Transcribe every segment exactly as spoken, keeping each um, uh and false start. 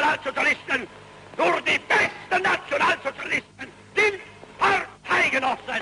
Nationalsozialisten, nur die besten Nationalsozialisten sind Parteigenossen.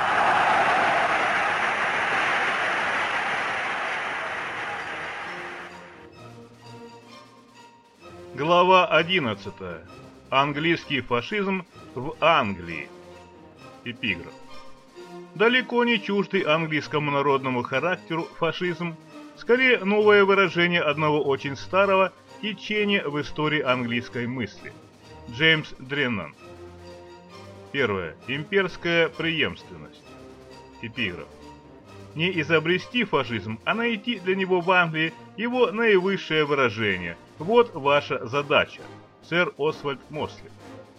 Глава одиннадцатая. Английский фашизм в Англии. Эпиграф. Далеко не чуждый английскому народному характеру фашизм, скорее новое выражение одного очень старого течения в истории английской мысли. Джеймс Дреннан. Первое. Имперская преемственность. Эпиграф. Не изобрести фашизм, а найти для него в Англии его наивысшее выражение. Вот ваша задача. Сэр Освальд Мосли.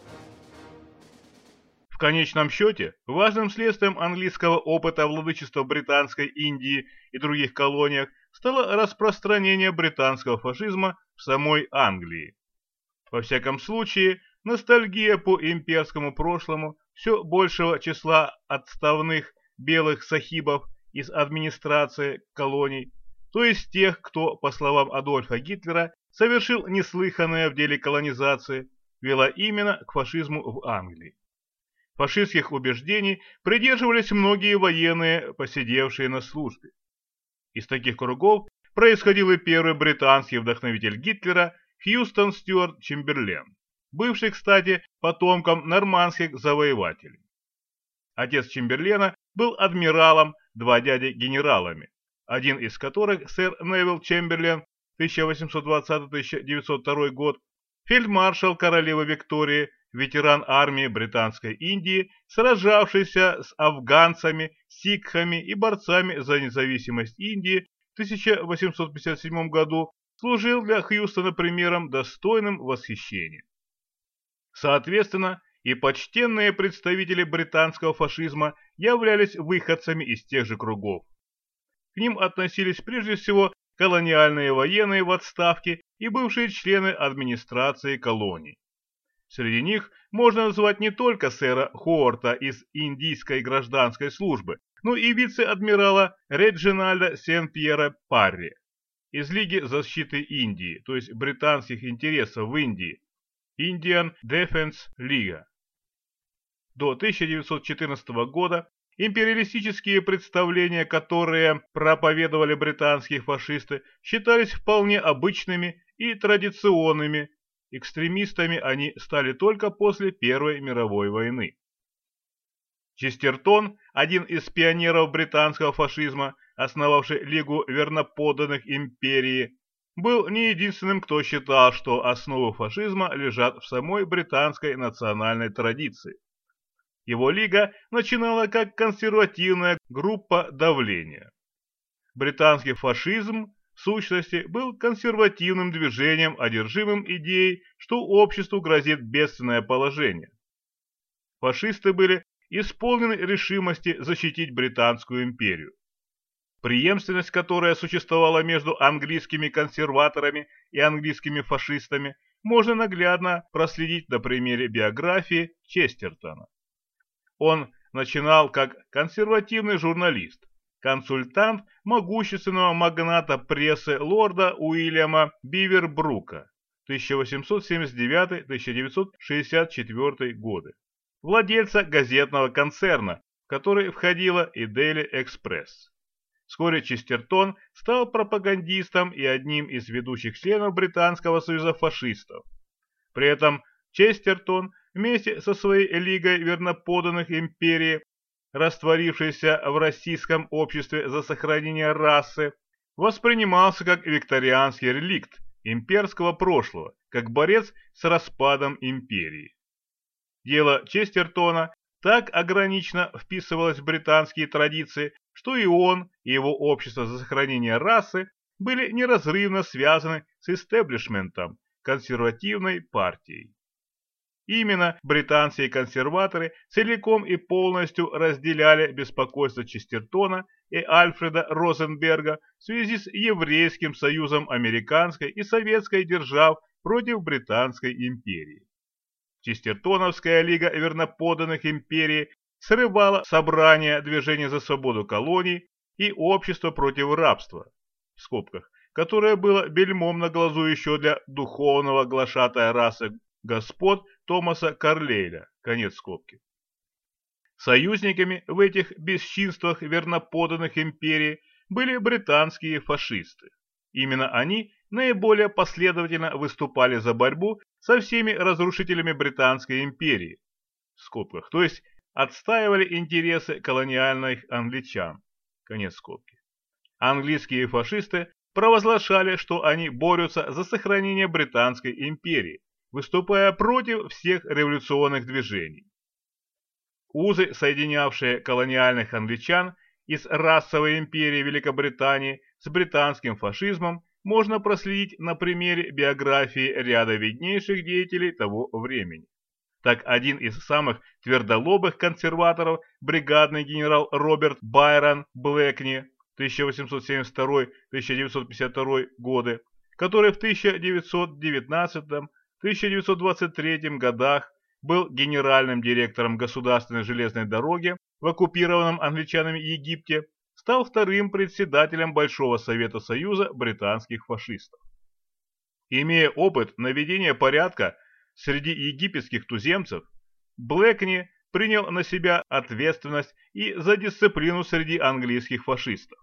В конечном счете, важным следствием английского опыта владычества Британской Индии и других колониях стало распространение британского фашизма в самой Англии. Во всяком случае, ностальгия по имперскому прошлому все большего числа отставных белых сахибов из администрации колоний, то есть тех, кто, по словам Адольфа Гитлера, совершил неслыханное в деле колонизации, вела именно к фашизму в Англии. Фашистских убеждений придерживались многие военные, посидевшие на службе. Из таких кругов происходил и первый британский вдохновитель Гитлера Хьюстон Стюарт Чемберлен, бывший, кстати, потомком нормандских завоевателей. Отец Чемберлена был адмиралом, два дяди генералами, один из которых сэр Невилл Чемберлен тысяча восемьсот двадцатый — тысяча девятьсот второй год, фельдмаршал королевы Виктории, ветеран армии Британской Индии, сражавшийся с афганцами, сикхами и борцами за независимость Индии в тысяча восемьсот пятьдесят седьмом году, служил для Хьюстона примером, достойным восхищения. Соответственно, и почтенные представители британского фашизма являлись выходцами из тех же кругов. К ним относились прежде всего колониальные военные в отставке и бывшие члены администрации колоний. Среди них можно назвать не только сэра Ховарда из индийской гражданской службы, но и вице-адмирала Реджинальда Сен-Пьера Парри из Лиги защиты Индии, то есть британских интересов в Индии, Indian Defense League. До тысяча девятьсот четырнадцатого года империалистические представления, которые проповедовали британские фашисты, считались вполне обычными и традиционными. Экстремистами они стали только после Первой мировой войны. Честертон, один из пионеров британского фашизма, основавший Лигу верноподданных империи, был не единственным, кто считал, что основы фашизма лежат в самой британской национальной традиции. Его лига начинала как консервативная группа давления. Британский фашизм, в сущности, был консервативным движением, одержимым идеей, что обществу грозит бедственное положение. Фашисты были исполнены решимости защитить Британскую империю. Преемственность, которая существовала между английскими консерваторами и английскими фашистами, можно наглядно проследить на примере биографии Честертона. Он начинал как консервативный журналист, консультант могущественного магната прессы лорда Уильяма Бивербрука тысяча восемьсот семьдесят девятый — тысяча девятьсот шестьдесят четвёртый годы, владельца газетного концерна, в который входила и Daily Express. Вскоре Честертон стал пропагандистом и одним из ведущих членов Британского союза фашистов. При этом Честертон вместе со своей Лигой верноподданных империи, растворившейся в российском обществе за сохранение расы, воспринимался как викторианский реликт имперского прошлого, как борец с распадом империи. Дело Честертона так ограниченно вписывалось в британские традиции, что и он, и его общество за сохранение расы были неразрывно связаны с истеблишментом, консервативной партией. Именно британские консерваторы целиком и полностью разделяли беспокойство Честертона и Альфреда Розенберга в связи с еврейским союзом американской и советской держав против Британской империи. Честертоновская лига верноподданных империи срывала собрания Движения за свободу колоний и Общество против рабства, в скобках, которое было бельмом на глазу еще для духовного глашатая расы господ Томаса Карлейля. Конец скобки. Союзниками в этих бесчинствах верноподданных империи были британские фашисты. Именно они наиболее последовательно выступали за борьбу со всеми разрушителями Британской империи, в скобках, то есть отстаивали интересы колониальных англичан. Конец скобки. Английские фашисты провозглашали, что они борются за сохранение Британской империи, выступая против всех революционных движений. Узы, соединявшие колониальных англичан из расовой империи Великобритании с британским фашизмом, можно проследить на примере биографии ряда виднейших деятелей того времени. Так, один из самых твердолобых консерваторов, бригадный генерал Роберт Байрон Блэкни тысяча восемьсот семьдесят второй — тысяча девятьсот пятьдесят второй годы, который в тысяча девятьсот девятнадцатом — тысяча девятьсот двадцать третьем годах был генеральным директором государственной железной дороги в оккупированном англичанами Египте, стал вторым председателем Большого Совета Союза британских фашистов. Имея опыт наведения порядка среди египетских туземцев, Блэкни принял на себя ответственность и за дисциплину среди английских фашистов.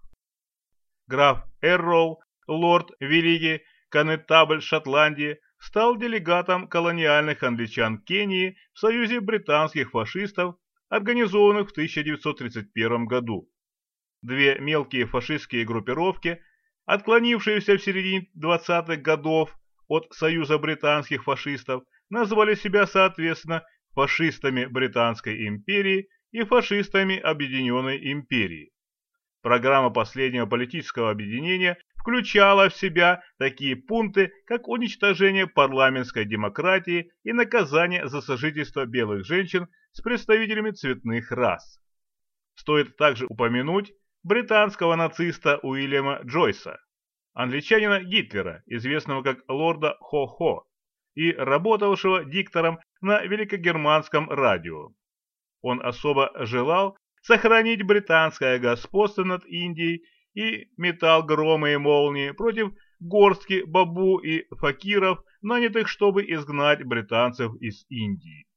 Граф Эрроу, лорд Великий Коннетабль Шотландии, стал делегатом колониальных англичан Кении в Союзе британских фашистов, организованных в тысяча девятьсот тридцать первом году. Две мелкие фашистские группировки, отклонившиеся в середине двадцатых годов от Союза британских фашистов, назвали себя соответственно фашистами Британской империи и фашистами Объединенной империи. Программа последнего политического объединения включала в себя такие пункты, как уничтожение парламентской демократии и наказание за сожительство белых женщин с представителями цветных рас. Стоит также упомянуть британского нациста Уильяма Джойса, англичанина Гитлера, известного как лорда Хо-Хо, и работавшего диктором на великогерманском радио. Он особо желал сохранить британское господство над Индией и метал громы и молнии против горстки бабу и факиров, нанятых, чтобы изгнать британцев из Индии.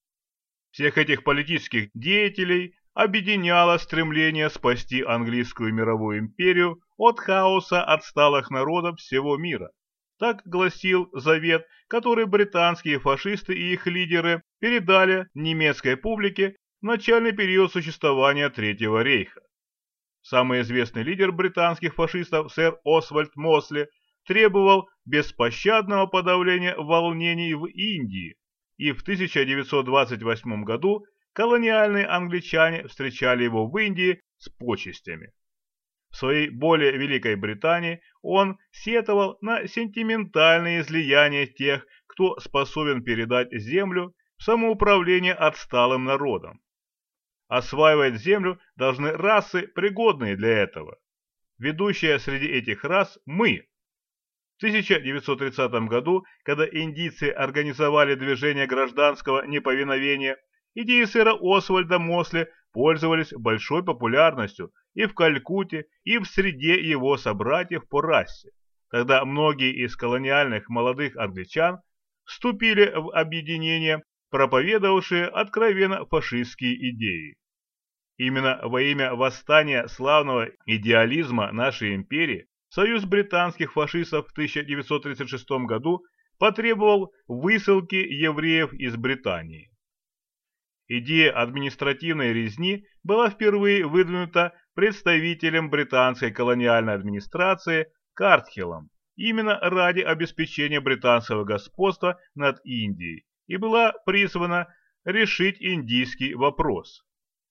Всех этих политических деятелей объединяло стремление спасти английскую мировую империю от хаоса отсталых народов всего мира. Так гласил завет, который британские фашисты и их лидеры передали немецкой публике в начальный период существования Третьего рейха. Самый известный лидер британских фашистов, сэр Освальд Мосли, требовал беспощадного подавления волнений в Индии, и в тысяча девятьсот двадцать восьмом году колониальные англичане встречали его в Индии с почестями. В своей более Великой Британии он сетовал на сентиментальные излияния тех, кто способен передать землю в самоуправление отсталым народам. Осваивать землю должны расы, пригодные для этого. Ведущая среди этих рас мы. В тысяча девятьсот тридцатом году, когда индийцы организовали движение гражданского неповиновения, идеи сэра Освальда Мосли пользовались большой популярностью и в Калькутте, и в среде его собратьев по расе, когда многие из колониальных молодых англичан вступили в объединение, проповедовавшие откровенно фашистские идеи. Именно во имя восстания славного идеализма нашей империи Союз британских фашистов в тысяча девятьсот тридцать шестом году потребовал высылки евреев из Британии. Идея административной резни была впервые выдвинута представителем британской колониальной администрации Картхиллом именно ради обеспечения британского господства над Индией и была призвана решить индийский вопрос.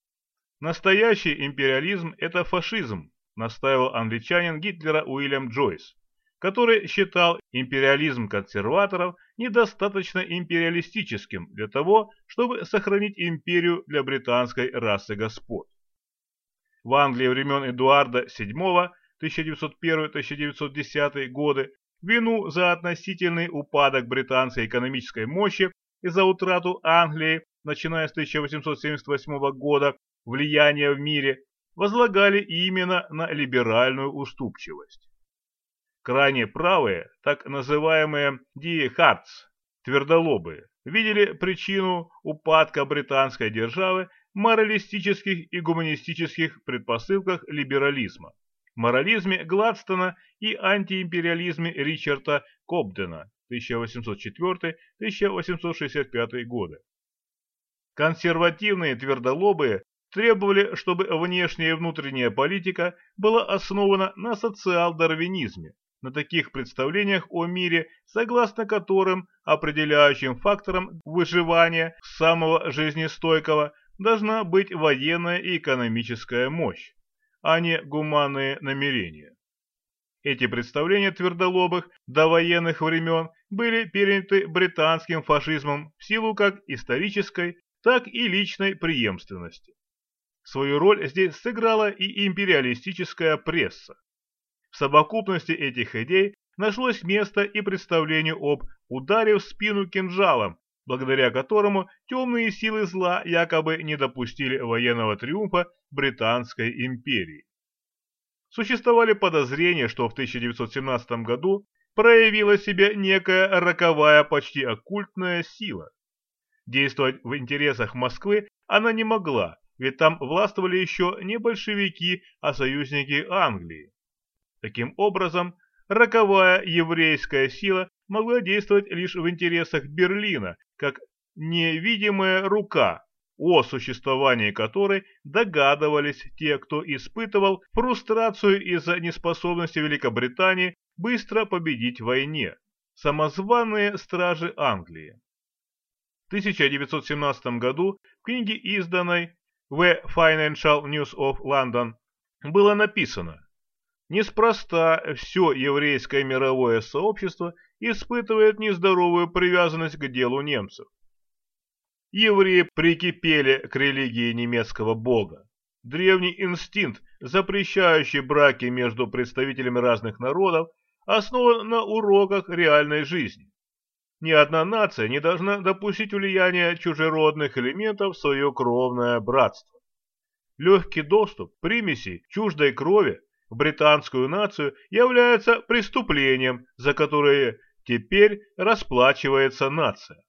Настоящий империализм – это фашизм, настаивал англичанин Гитлера Уильям Джойс, который считал империализм консерваторов недостаточно империалистическим для того, чтобы сохранить империю для британской расы господ. В Англии времен Эдуарда седьмого тысяча девятьсот первый — тысяча девятьсот десятый годы вину за относительный упадок британской экономической мощи и за утрату Англии, начиная с тысяча восемьсот семьдесят восьмого года, влияния в мире возлагали именно на либеральную уступчивость. Крайне правые, так называемые «die Hards», твердолобые, видели причину упадка британской державы в моралистических и гуманистических предпосылках либерализма, морализме Гладстона и антиимпериализме Ричарда Кобдена тысяча восемьсот четвёртый — тысяча восемьсот шестьдесят пятый годы. Консервативные твердолобые требовали, чтобы внешняя и внутренняя политика была основана на социал-дарвинизме, на таких представлениях о мире, согласно которым определяющим фактором выживания самого жизнестойкого должна быть военная и экономическая мощь, а не гуманные намерения. Эти представления твердолобых до военных времен были переняты британским фашизмом в силу как исторической, так и личной преемственности. Свою роль здесь сыграла и империалистическая пресса. В совокупности этих идей нашлось место и представлению об ударе в спину кинжалом, благодаря которому темные силы зла якобы не допустили военного триумфа Британской империи. Существовали подозрения, что в тысяча девятьсот семнадцатом году проявила себя некая роковая, почти оккультная сила. Действовать в интересах Москвы она не могла, ведь там властвовали еще не большевики, а союзники Англии. Таким образом, роковая еврейская сила могла действовать лишь в интересах Берлина, как невидимая рука, о существовании которой догадывались те, кто испытывал фрустрацию из-за неспособности Великобритании быстро победить в войне, самозваные стражи Англии. В тысяча девятьсот семнадцатом году в книге, изданной The Financial News of London, было написано: «Неспроста все еврейское мировое сообщество испытывает нездоровую привязанность к делу немцев. Евреи прикипели к религии немецкого бога. Древний инстинкт, запрещающий браки между представителями разных народов, основан на уроках реальной жизни. Ни одна нация не должна допустить влияния чужеродных элементов в свое кровное братство. Легкий доступ примесей чуждой крови в британскую нацию является преступлением, за которое теперь расплачивается нация».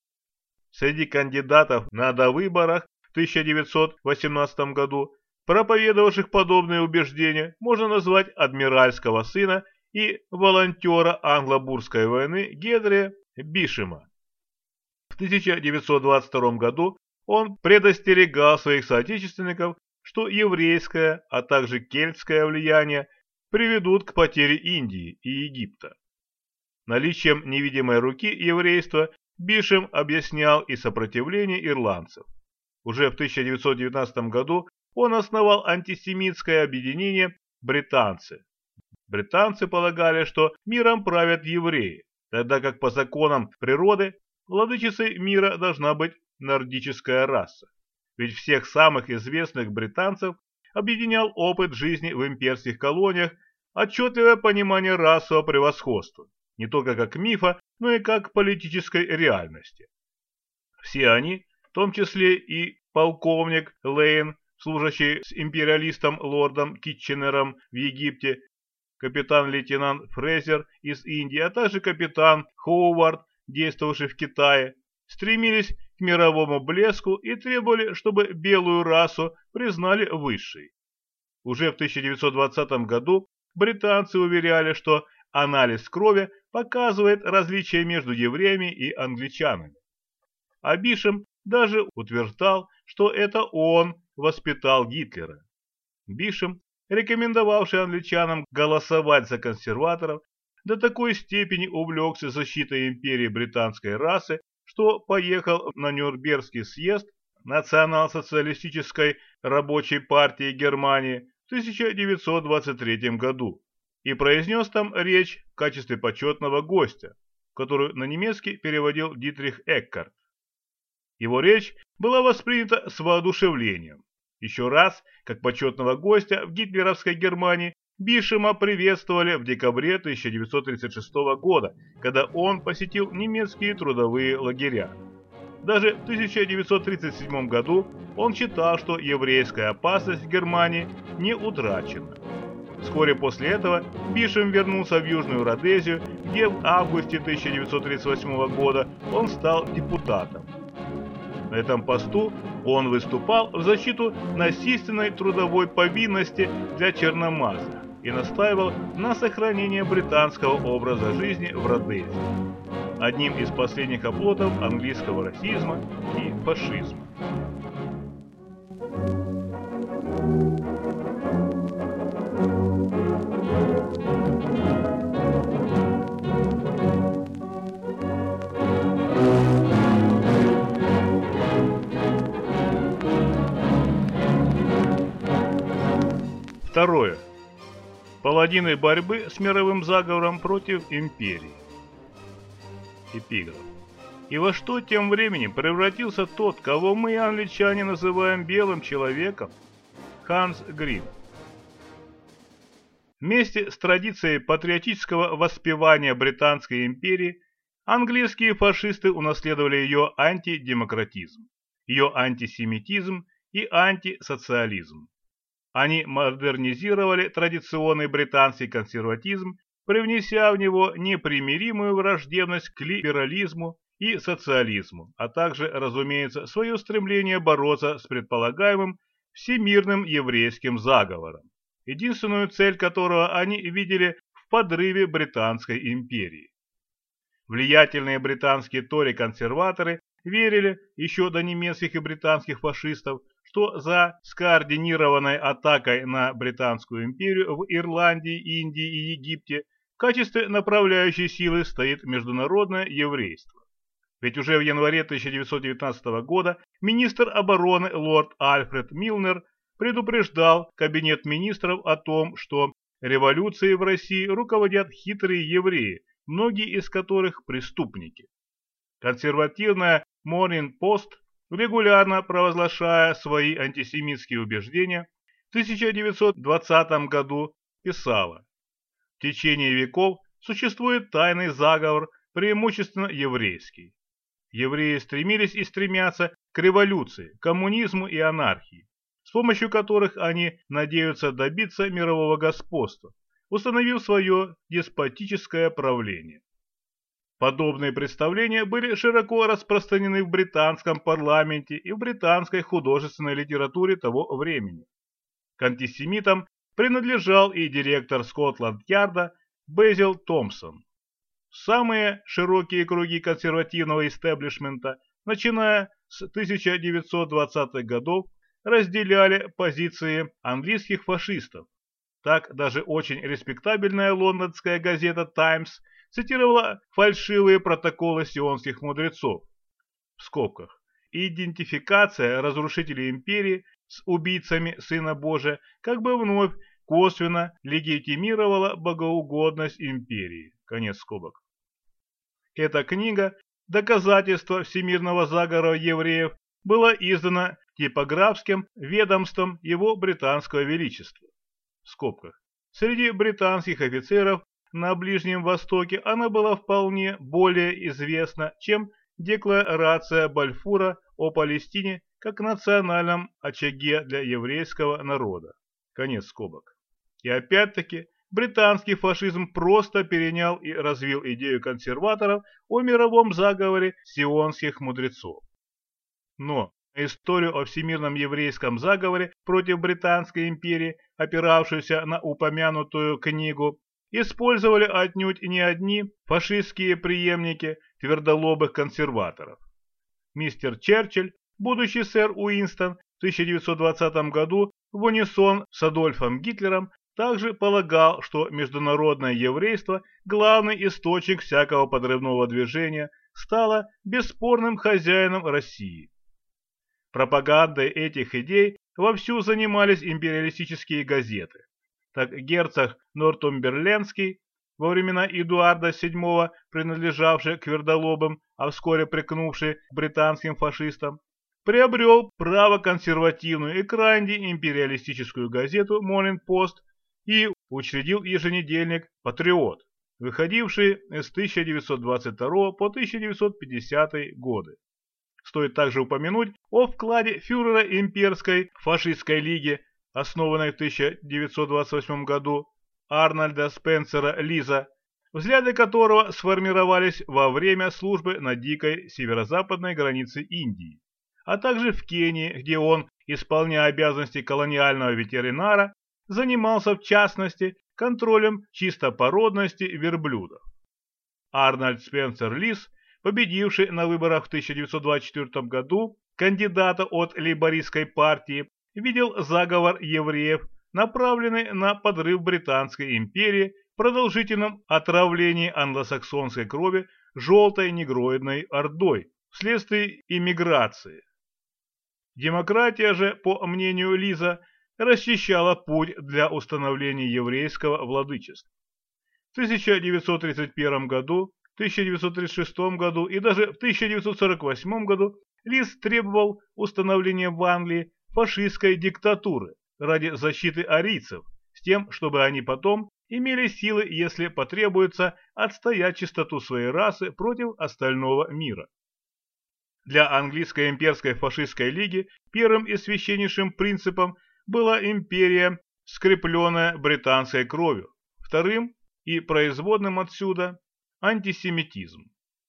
Среди кандидатов на довыборах в тысяча девятьсот восемнадцатом году, проповедовавших подобные убеждения, можно назвать адмиральского сына и волонтера англо-бурской войны Генри Бишема. В тысяча девятьсот двадцать втором году он предостерегал своих соотечественников, что еврейское, а также кельтское влияние приведут к потере Индии и Египта. Наличием невидимой руки еврейства Бишем объяснял и сопротивление ирландцев. Уже в тысяча девятьсот девятнадцатом году он основал антисемитское объединение «Британцы». Британцы полагали, что миром правят евреи, тогда как по законам природы владычицей мира должна быть нордическая раса. Ведь всех самых известных британцев объединял опыт жизни в имперских колониях, отчетливое понимание расового превосходства, не только как мифа, но и как политической реальности. Все они, в том числе и полковник Лейн, служащий с империалистом лордом Китченером в Египте, капитан-лейтенант Фрейзер из Индии, а также капитан Ховард, действовавший в Китае, стремились к мировому блеску и требовали, чтобы белую расу признали высшей. Уже в тысяча девятьсот двадцатом году британцы уверяли, что анализ крови показывает различия между евреями и англичанами. А Бишем даже утверждал, что это он воспитал Гитлера. Бишем, рекомендовавший англичанам голосовать за консерваторов, до такой степени увлекся защитой империи британской расы, что поехал на Нюрнбергский съезд Национал-социалистической рабочей партии Германии в тысяча девятьсот двадцать третьем году и произнес там речь в качестве почетного гостя, которую на немецкий переводил Дитрих Эккарт. Его речь была воспринята с воодушевлением. Еще раз, как почетного гостя в гитлеровской Германии, Бишема приветствовали в декабре тысяча девятьсот тридцать шестого года, когда он посетил немецкие трудовые лагеря. Даже в тысяча девятьсот тридцать седьмом году он считал, что еврейская опасность в Германии не утрачена. Вскоре после этого Бишем вернулся в Южную Родезию, где в августе тысяча девятьсот тридцать восьмого года он стал депутатом. На этом посту он выступал в защиту насильственной трудовой повинности для черномазых и настаивал на сохранении британского образа жизни в Родезии, одним из последних оплотов английского расизма и фашизма. Второе. Паладины борьбы с мировым заговором против империи. Эпиграф. И во что тем временем превратился тот, кого мы, англичане, называем белым человеком? Ханс Грим. Вместе с традицией патриотического воспевания Британской империи, английские фашисты унаследовали ее антидемократизм, ее антисемитизм и антисоциализм. Они модернизировали традиционный британский консерватизм, привнеся в него непримиримую враждебность к либерализму и социализму, а также, разумеется, свое стремление бороться с предполагаемым всемирным еврейским заговором, единственную цель которого они видели в подрыве Британской империи. Влиятельные британские тори-консерваторы верили еще до немецких и британских фашистов, что за скоординированной атакой на Британскую империю в Ирландии, Индии и Египте в качестве направляющей силы стоит международное еврейство. Ведь уже в январе тысяча девятьсот девятнадцатого года министр обороны лорд Альфред Милнер предупреждал Кабинет министров о том, что революцией в России руководят хитрые евреи, многие из которых преступники. Консервативная Morning Post, регулярно провозглашая свои антисемитские убеждения, в тысяча девятьсот двадцатом году писала: «В течение веков существует тайный заговор, преимущественно еврейский. Евреи стремились и стремятся к революции, коммунизму и анархии, с помощью которых они надеются добиться мирового господства, установив свое деспотическое правление». Подобные представления были широко распространены в британском парламенте и в британской художественной литературе того времени. К антисемитам принадлежал и директор Скотланд-Ярда Безил Томпсон. Самые широкие круги консервативного истеблишмента, начиная с тысяча девятьсот двадцатых годов, разделяли позиции английских фашистов. Так даже очень респектабельная лондонская газета «Таймс» цитировала фальшивые протоколы сионских мудрецов. В скобках. Идентификация разрушителей империи с убийцами Сына Божия как бы вновь косвенно легитимировала богоугодность империи. Конец скобок. Эта книга «Доказательство всемирного заговора евреев» была издана типографским ведомством Его Британского Величества. В скобках. Среди британских офицеров на Ближнем Востоке она была вполне более известна, чем Декларация Бальфура о Палестине как национальном очаге для еврейского народа. Конец скобок. И опять-таки, британский фашизм просто перенял и развил идею консерваторов о мировом заговоре сионских мудрецов. Но историю о всемирном еврейском заговоре против Британской империи, опиравшуюся на упомянутую книгу, использовали отнюдь не одни фашистские преемники твердолобых консерваторов. Мистер Черчилль, будущий сэр Уинстон, в тысяча девятьсот двадцатом году в унисон с Адольфом Гитлером также полагал, что международное еврейство, главный источник всякого подрывного движения, стало бесспорным хозяином России. Пропагандой этих идей вовсю занимались империалистические газеты. Так герцог Нортумберлендский, во времена Эдуарда седьмого принадлежавший к твердолобым, а вскоре прикнувший к британским фашистам, приобрел правоконсервативную и крайне империалистическую газету Morning Post и учредил еженедельник «Патриот», выходивший с тысяча девятьсот двадцать второго по тысяча девятьсот пятидесятые годы. Стоит также упомянуть о вкладе фюрера имперской фашистской лиги, основанной в тысяча девятьсот двадцать восьмом году, Арнольда Спенсера Лиза, взгляды которого сформировались во время службы на дикой северо-западной границе Индии, а также в Кении, где он, исполняя обязанности колониального ветеринара, занимался в частности контролем чистопородности верблюдов. Арнольд Спенсер Лиз, победивший на выборах в тысяча девятьсот двадцать четвёртом году кандидата от лейбористской партии, видел заговор евреев, направленный на подрыв Британской империи в продолжительном отравлении англосаксонской крови желтой негроидной ордой вследствие иммиграции. Демократия же, по мнению Лиза, расчищала путь для установления еврейского владычества. В тысяча девятьсот тридцать первом году, тысяча девятьсот тридцать шестом году и даже в тысяча девятьсот сорок восьмом году Лиз требовал установления в Англии фашистской диктатуры ради защиты арийцев, с тем, чтобы они потом имели силы, если потребуется, отстоять чистоту своей расы против остального мира. Для английской имперской фашистской лиги первым и священнейшим принципом была империя, скрепленная британской кровью, вторым и производным отсюда антисемитизм.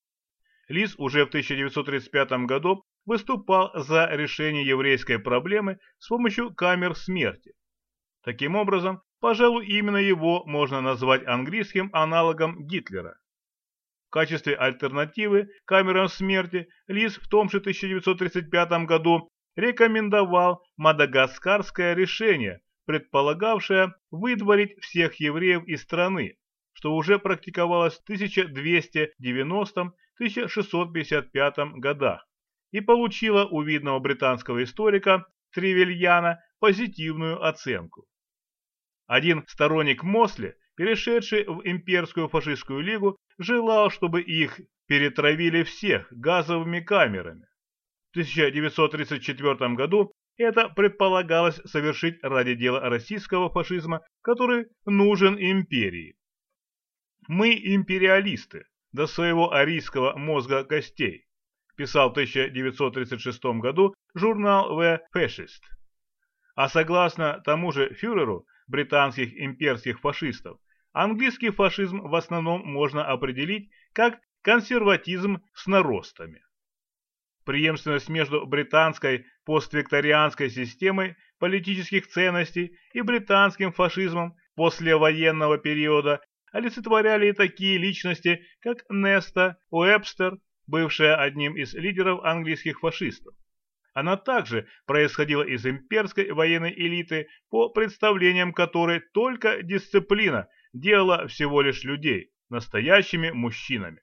Лиз уже в тысяча девятьсот тридцать пятом году выступал за решение еврейской проблемы с помощью камер смерти. Таким образом, пожалуй, именно его можно назвать английским аналогом Гитлера. В качестве альтернативы камерам смерти Лиз в том же тысяча девятьсот тридцать пятом году рекомендовал мадагаскарское решение, предполагавшее выдворить всех евреев из страны, что уже практиковалось в тысяча двести девяностом — тысяча шестьсот пятьдесят пятом годах и получило у видного британского историка Тревельяна позитивную оценку. Один сторонник Мосли, перешедший в имперскую фашистскую лигу, желал, чтобы их перетравили всех газовыми камерами. В тысяча девятьсот тридцать четвёртом году это предполагалось совершить ради дела российского фашизма, который нужен империи. «Мы империалисты до своего арийского мозга костей», писал в тысяча девятьсот тридцать шестом году журнал The Fascist. А согласно тому же фюреру британских имперских фашистов, английский фашизм в основном можно определить как консерватизм с наростами. Преемственность между британской поствикторианской системой политических ценностей и британским фашизмом послевоенного периода олицетворяли и такие личности, как Неста Уэбстер, бывшая одним из лидеров английских фашистов. Она также происходила из имперской военной элиты, по представлениям которой только дисциплина делала всего лишь людей настоящими мужчинами.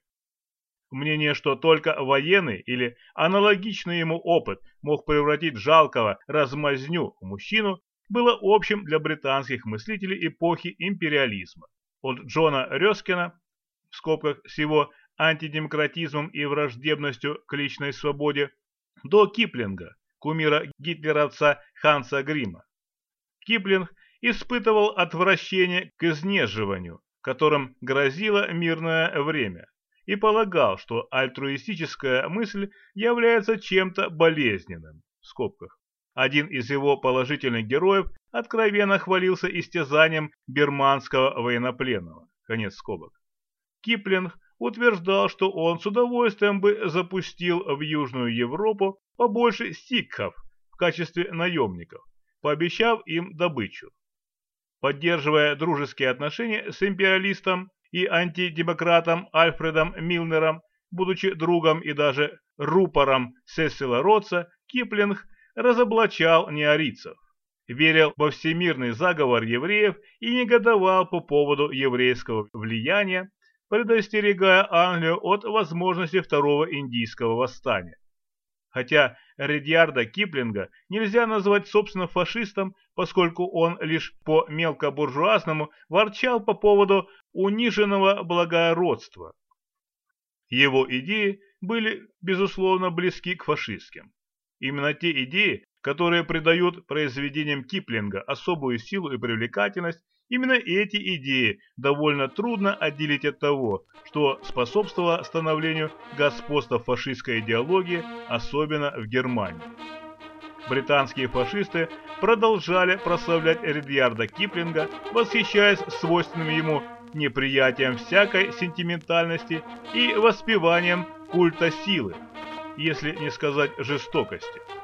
Мнение, что только военный или аналогичный ему опыт мог превратить жалкого размазню в мужчину, было общим для британских мыслителей эпохи империализма. От Джона Рёскина, в скобках с его антидемократизмом и враждебностью к личной свободе, до Киплинга, кумира гитлеровца Ханса Грима. Киплинг испытывал отвращение к изнеживанию, которым грозило мирное время, и полагал, что альтруистическая мысль является чем-то болезненным, в скобках. Один из его положительных героев откровенно хвалился истязанием бирманского военнопленного, конец скобок. Киплинг утверждал, что он с удовольствием бы запустил в Южную Европу побольше сикхов в качестве наемников, пообещав им добычу. Поддерживая дружеские отношения с империалистом и антидемократом Альфредом Милнером, будучи другом и даже рупором Сесила Ротса, Киплинг разоблачал неарийцев, верил во всемирный заговор евреев и негодовал по поводу еврейского влияния, предостерегая Англию от возможности второго индийского восстания. Хотя Редьярда Киплинга нельзя назвать собственно фашистом, поскольку он лишь по мелкобуржуазному ворчал по поводу униженного благородства. Его идеи были, безусловно, близки к фашистским. Именно те идеи, которые придают произведениям Киплинга особую силу и привлекательность, именно эти идеи довольно трудно отделить от того, что способствовало становлению господства фашистской идеологии, особенно в Германии. Британские фашисты продолжали прославлять Ридьярда Киплинга, восхищаясь свойственным ему неприятием всякой сентиментальности и воспеванием культа силы, если не сказать жестокости.